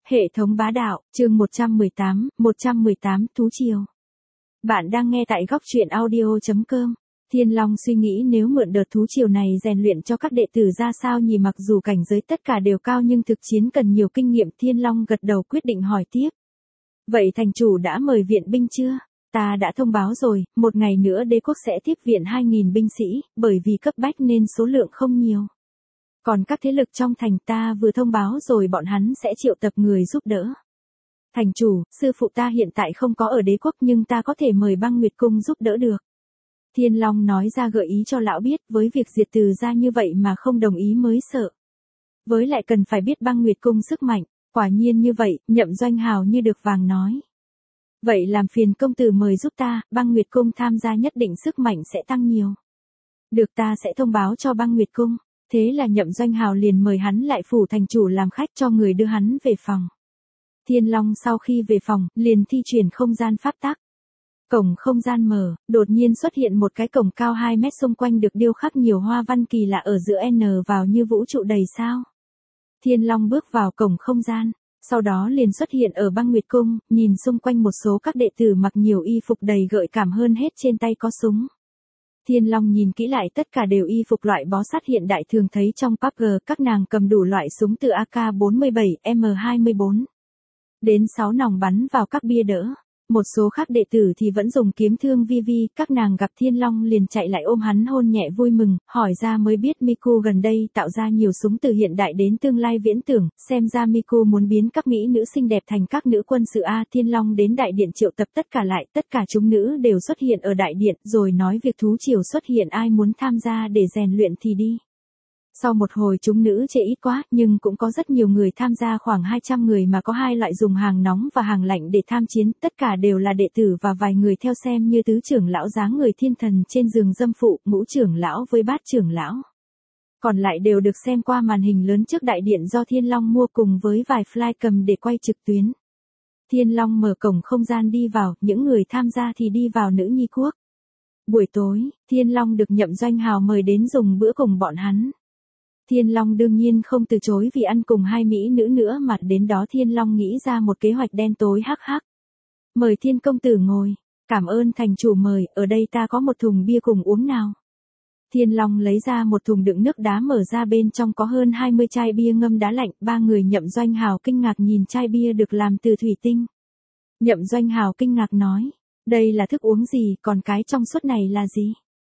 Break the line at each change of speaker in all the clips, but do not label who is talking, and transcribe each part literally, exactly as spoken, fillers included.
Hệ thống bá đạo, chương một trăm mười tám, một trăm mười tám Thú Triều. Bạn đang nghe tại góc truyện audio chấm com. Thiên Long suy nghĩ nếu mượn đợt thú triều này rèn luyện cho các đệ tử ra sao nhỉ, mặc dù cảnh giới tất cả đều cao nhưng thực chiến cần nhiều kinh nghiệm. Thiên Long gật đầu quyết định hỏi tiếp. Vậy thành chủ đã mời viện binh chưa? Ta đã thông báo rồi, một ngày nữa đế quốc sẽ tiếp viện hai nghìn binh sĩ, bởi vì cấp bách nên số lượng không nhiều. Còn các thế lực trong thành ta vừa thông báo rồi, bọn hắn sẽ triệu tập người giúp đỡ. Thành chủ, sư phụ ta hiện tại không có ở đế quốc nhưng ta có thể mời Băng Nguyệt Cung giúp đỡ được. Thiên Long nói ra gợi ý cho lão biết, với việc diệt Từ gia như vậy mà không đồng ý mới sợ. Với lại cần phải biết Băng Nguyệt Cung sức mạnh, quả nhiên như vậy, Nhậm Doanh Hào như được vàng nói. Vậy làm phiền công tử mời giúp ta, Băng Nguyệt Cung tham gia nhất định sức mạnh sẽ tăng nhiều. Được, ta sẽ thông báo cho Băng Nguyệt Cung. Thế là Nhậm Doanh Hào liền mời hắn lại phủ thành chủ làm khách, cho người đưa hắn về phòng. Thiên Long sau khi về phòng, liền thi triển không gian pháp tắc. Cổng không gian mở, đột nhiên xuất hiện một cái cổng cao hai mét, xung quanh được điêu khắc nhiều hoa văn kỳ lạ, ở giữa N vào như vũ trụ đầy sao. Thiên Long bước vào cổng không gian, sau đó liền xuất hiện ở Băng Nguyệt Cung, nhìn xung quanh một số các đệ tử mặc nhiều y phục đầy gợi cảm, hơn hết trên tay có súng. Thiên Long nhìn kỹ lại, tất cả đều y phục loại bó sát hiện đại thường thấy trong pê u bê giê, các nàng cầm đủ loại súng từ A K bốn mươi bảy, M hai mươi bốn đến sáu nòng bắn vào các bia đỡ. Một số khác đệ tử thì vẫn dùng kiếm thương vi vi, các nàng gặp Thiên Long liền chạy lại ôm hắn hôn nhẹ vui mừng, hỏi ra mới biết Miku gần đây tạo ra nhiều súng từ hiện đại đến tương lai viễn tưởng, xem ra Miku muốn biến các mỹ nữ xinh đẹp thành các nữ quân sự A. Thiên Long đến đại điện triệu tập tất cả lại, tất cả chúng nữ đều xuất hiện ở đại điện, rồi nói việc thú triều xuất hiện, ai muốn tham gia để rèn luyện thì đi. Sau một hồi chúng nữ chê ít quá, nhưng cũng có rất nhiều người tham gia, khoảng hai trăm người, mà có hai loại dùng hàng nóng và hàng lạnh để tham chiến, tất cả đều là đệ tử và vài người theo xem như tứ trưởng lão dáng người thiên thần trên giường dâm phụ, ngũ trưởng lão với bát trưởng lão. Còn lại đều được xem qua màn hình lớn trước đại điện do Thiên Long mua cùng với vài flycam để quay trực tuyến. Thiên Long mở cổng không gian đi vào, những người tham gia thì đi vào nữ nhi quốc. Buổi tối, Thiên Long được Nhậm Doanh Hào mời đến dùng bữa cùng bọn hắn. Thiên Long đương nhiên không từ chối, vì ăn cùng hai mỹ nữ nữa mà. Đến đó Thiên Long nghĩ ra một kế hoạch đen tối, hắc hắc. Mời Thiên công tử ngồi, cảm ơn thành chủ mời, ở đây ta có một thùng bia cùng uống nào. Thiên Long lấy ra một thùng đựng nước đá, mở ra bên trong có hơn hai mươi chai bia ngâm đá lạnh. Ba người Nhậm Doanh Hào kinh ngạc nhìn chai bia được làm từ thủy tinh. Nhậm Doanh Hào kinh ngạc nói, đây là thức uống gì, còn cái trong suốt này là gì?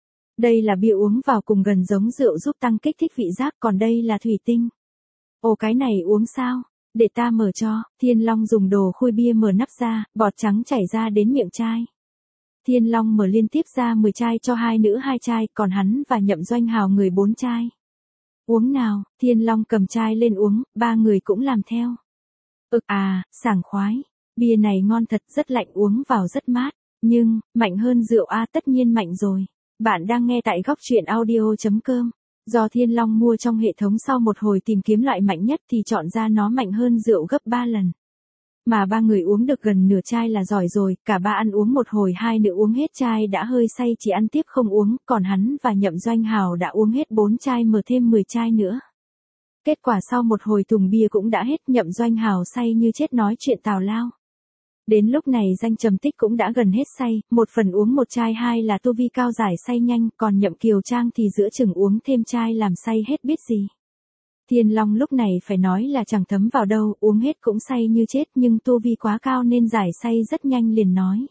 Đây là bia uống vào cùng, gần giống rượu giúp tăng kích thích vị giác, còn đây là thủy tinh. Ồ, cái này uống sao? Để ta mở cho. Thiên Long dùng đồ khui bia mở nắp ra, bọt trắng chảy ra đến miệng chai. Thiên Long mở liên tiếp ra mười chai, cho hai nữ hai chai, còn hắn và Nhậm Doanh Hào người bốn chai. Uống nào. Thiên Long cầm chai lên uống, ba người cũng làm theo. Ực à, sảng khoái. Bia này ngon thật, rất lạnh, uống vào rất mát. Nhưng, mạnh hơn rượu A? Tất nhiên mạnh rồi. Bạn đang nghe tại góc truyện audio chấm com. Do Thiên Long mua trong hệ thống, sau một hồi tìm kiếm loại mạnh nhất thì chọn ra nó mạnh hơn rượu gấp ba lần. Mà ba người uống được gần nửa chai là giỏi rồi, cả ba ăn uống một hồi, hai nữ uống hết chai đã hơi say, chỉ ăn tiếp không uống, còn hắn và Nhậm Doanh Hào đã uống hết bốn chai, mở thêm mười chai nữa. Kết quả sau một hồi thùng bia cũng đã hết, Nhậm Doanh Hào say như chết nói chuyện tào lao. Đến lúc này Danh Trầm Tích cũng đã gần hết say, một phần uống một chai, hai là tu vi cao giải say nhanh, còn Nhậm Kiều Trang thì giữa chừng uống thêm chai làm say hết biết gì. Thiên Long lúc này phải nói là chẳng thấm vào đâu, uống hết cũng say như chết, nhưng tu vi quá cao nên giải say rất nhanh, liền nói.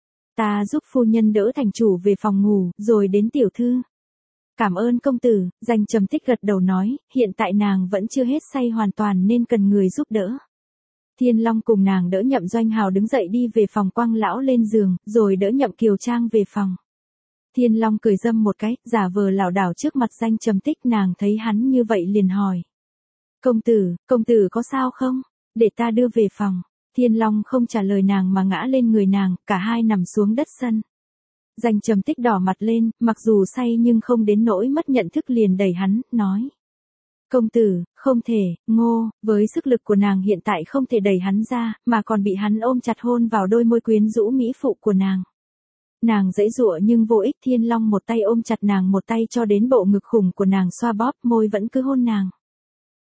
Ta giúp phu nhân đỡ thành chủ về phòng ngủ, rồi đến tiểu thư. Cảm ơn công tử. Danh Trầm Tích gật đầu nói, hiện tại nàng vẫn chưa hết say hoàn toàn nên cần người giúp đỡ. Thiên Long cùng nàng đỡ Nhậm Doanh Hào đứng dậy đi về phòng, quăng lão lên giường, rồi đỡ Nhậm Kiều Trang về phòng. Thiên Long cười dâm một cái, giả vờ lảo đảo trước mặt Danh Trầm Tích, nàng thấy hắn như vậy liền hỏi. Công tử, công tử có sao không? Để ta đưa về phòng. Thiên Long không trả lời nàng mà ngã lên người nàng, cả hai nằm xuống đất sân. Danh Trầm Tích đỏ mặt lên, mặc dù say nhưng không đến nỗi mất nhận thức, liền đẩy hắn, nói. Công tử, không thể, Ngô, với sức lực của nàng hiện tại không thể đẩy hắn ra, mà còn bị hắn ôm chặt hôn vào đôi môi quyến rũ mỹ phụ của nàng. Nàng giãy giụa nhưng vô ích, Thiên Long một tay ôm chặt nàng, một tay cho đến bộ ngực khủng của nàng xoa bóp, môi vẫn cứ hôn nàng.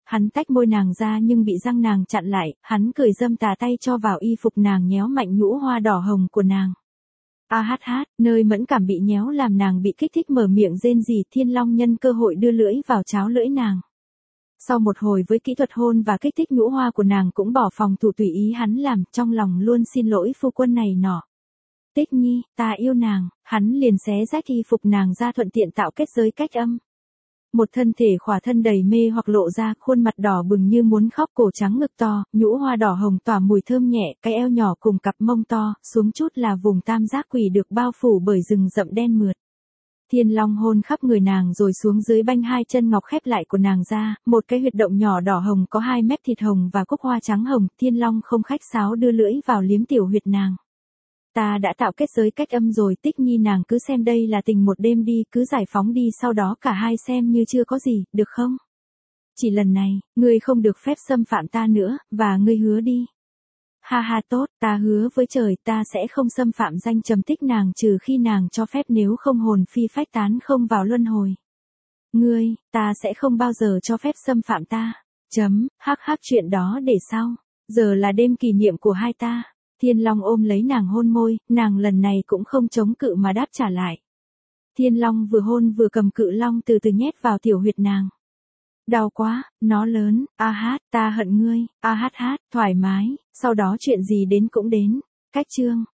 Hắn tách môi nàng ra nhưng bị răng nàng chặn lại, hắn cười dâm tà tay cho vào y phục nàng nhéo mạnh nhũ hoa đỏ hồng của nàng. A hát hát, nơi mẫn cảm bị nhéo làm nàng bị kích thích mở miệng rên rỉ, Thiên Long nhân cơ hội đưa lưỡi vào cháo lưỡi nàng. Sau một hồi với kỹ thuật hôn và kích thích nhũ hoa của nàng cũng bỏ phòng thủ tùy ý hắn làm, trong lòng luôn xin lỗi phu quân này nọ. Tích Nhi, ta yêu nàng, hắn liền xé rách y phục nàng ra thuận tiện tạo kết giới cách âm. Một thân thể khỏa thân đầy mê hoặc lộ ra, khuôn mặt đỏ bừng như muốn khóc, cổ trắng ngực to, nhũ hoa đỏ hồng tỏa mùi thơm nhẹ, cái eo nhỏ cùng cặp mông to, xuống chút là vùng tam giác quỷ được bao phủ bởi rừng rậm đen mượt. Thiên Long hôn khắp người nàng rồi xuống dưới banh hai chân ngọc khép lại của nàng ra, một cái huyệt động nhỏ đỏ hồng có hai mép thịt hồng và cúc hoa trắng hồng, Thiên Long không khách sáo đưa lưỡi vào liếm tiểu huyệt nàng. Ta đã tạo kết giới cách âm rồi, Tích Nhi, nàng cứ xem đây là tình một đêm đi, cứ giải phóng đi, sau đó cả hai xem như chưa có gì, được không? Chỉ lần này, ngươi không được phép xâm phạm ta nữa, và ngươi hứa đi. Ha ha, tốt, ta hứa với trời, ta sẽ không xâm phạm danh Trầm Tích nàng trừ khi nàng cho phép, nếu không hồn phi phách tán không vào luân hồi. Ngươi, ta sẽ không bao giờ cho phép xâm phạm ta. Chấm, hắc hắc, chuyện đó để sau. Giờ là đêm kỷ niệm của hai ta. Thiên Long ôm lấy nàng hôn môi, nàng lần này cũng không chống cự mà đáp trả lại. Thiên Long vừa hôn vừa cầm cự long từ từ nhét vào tiểu huyệt nàng. Đau quá, nó lớn, a hát, ta hận ngươi, a hát hát, thoải mái, sau đó chuyện gì đến cũng đến. Cách chương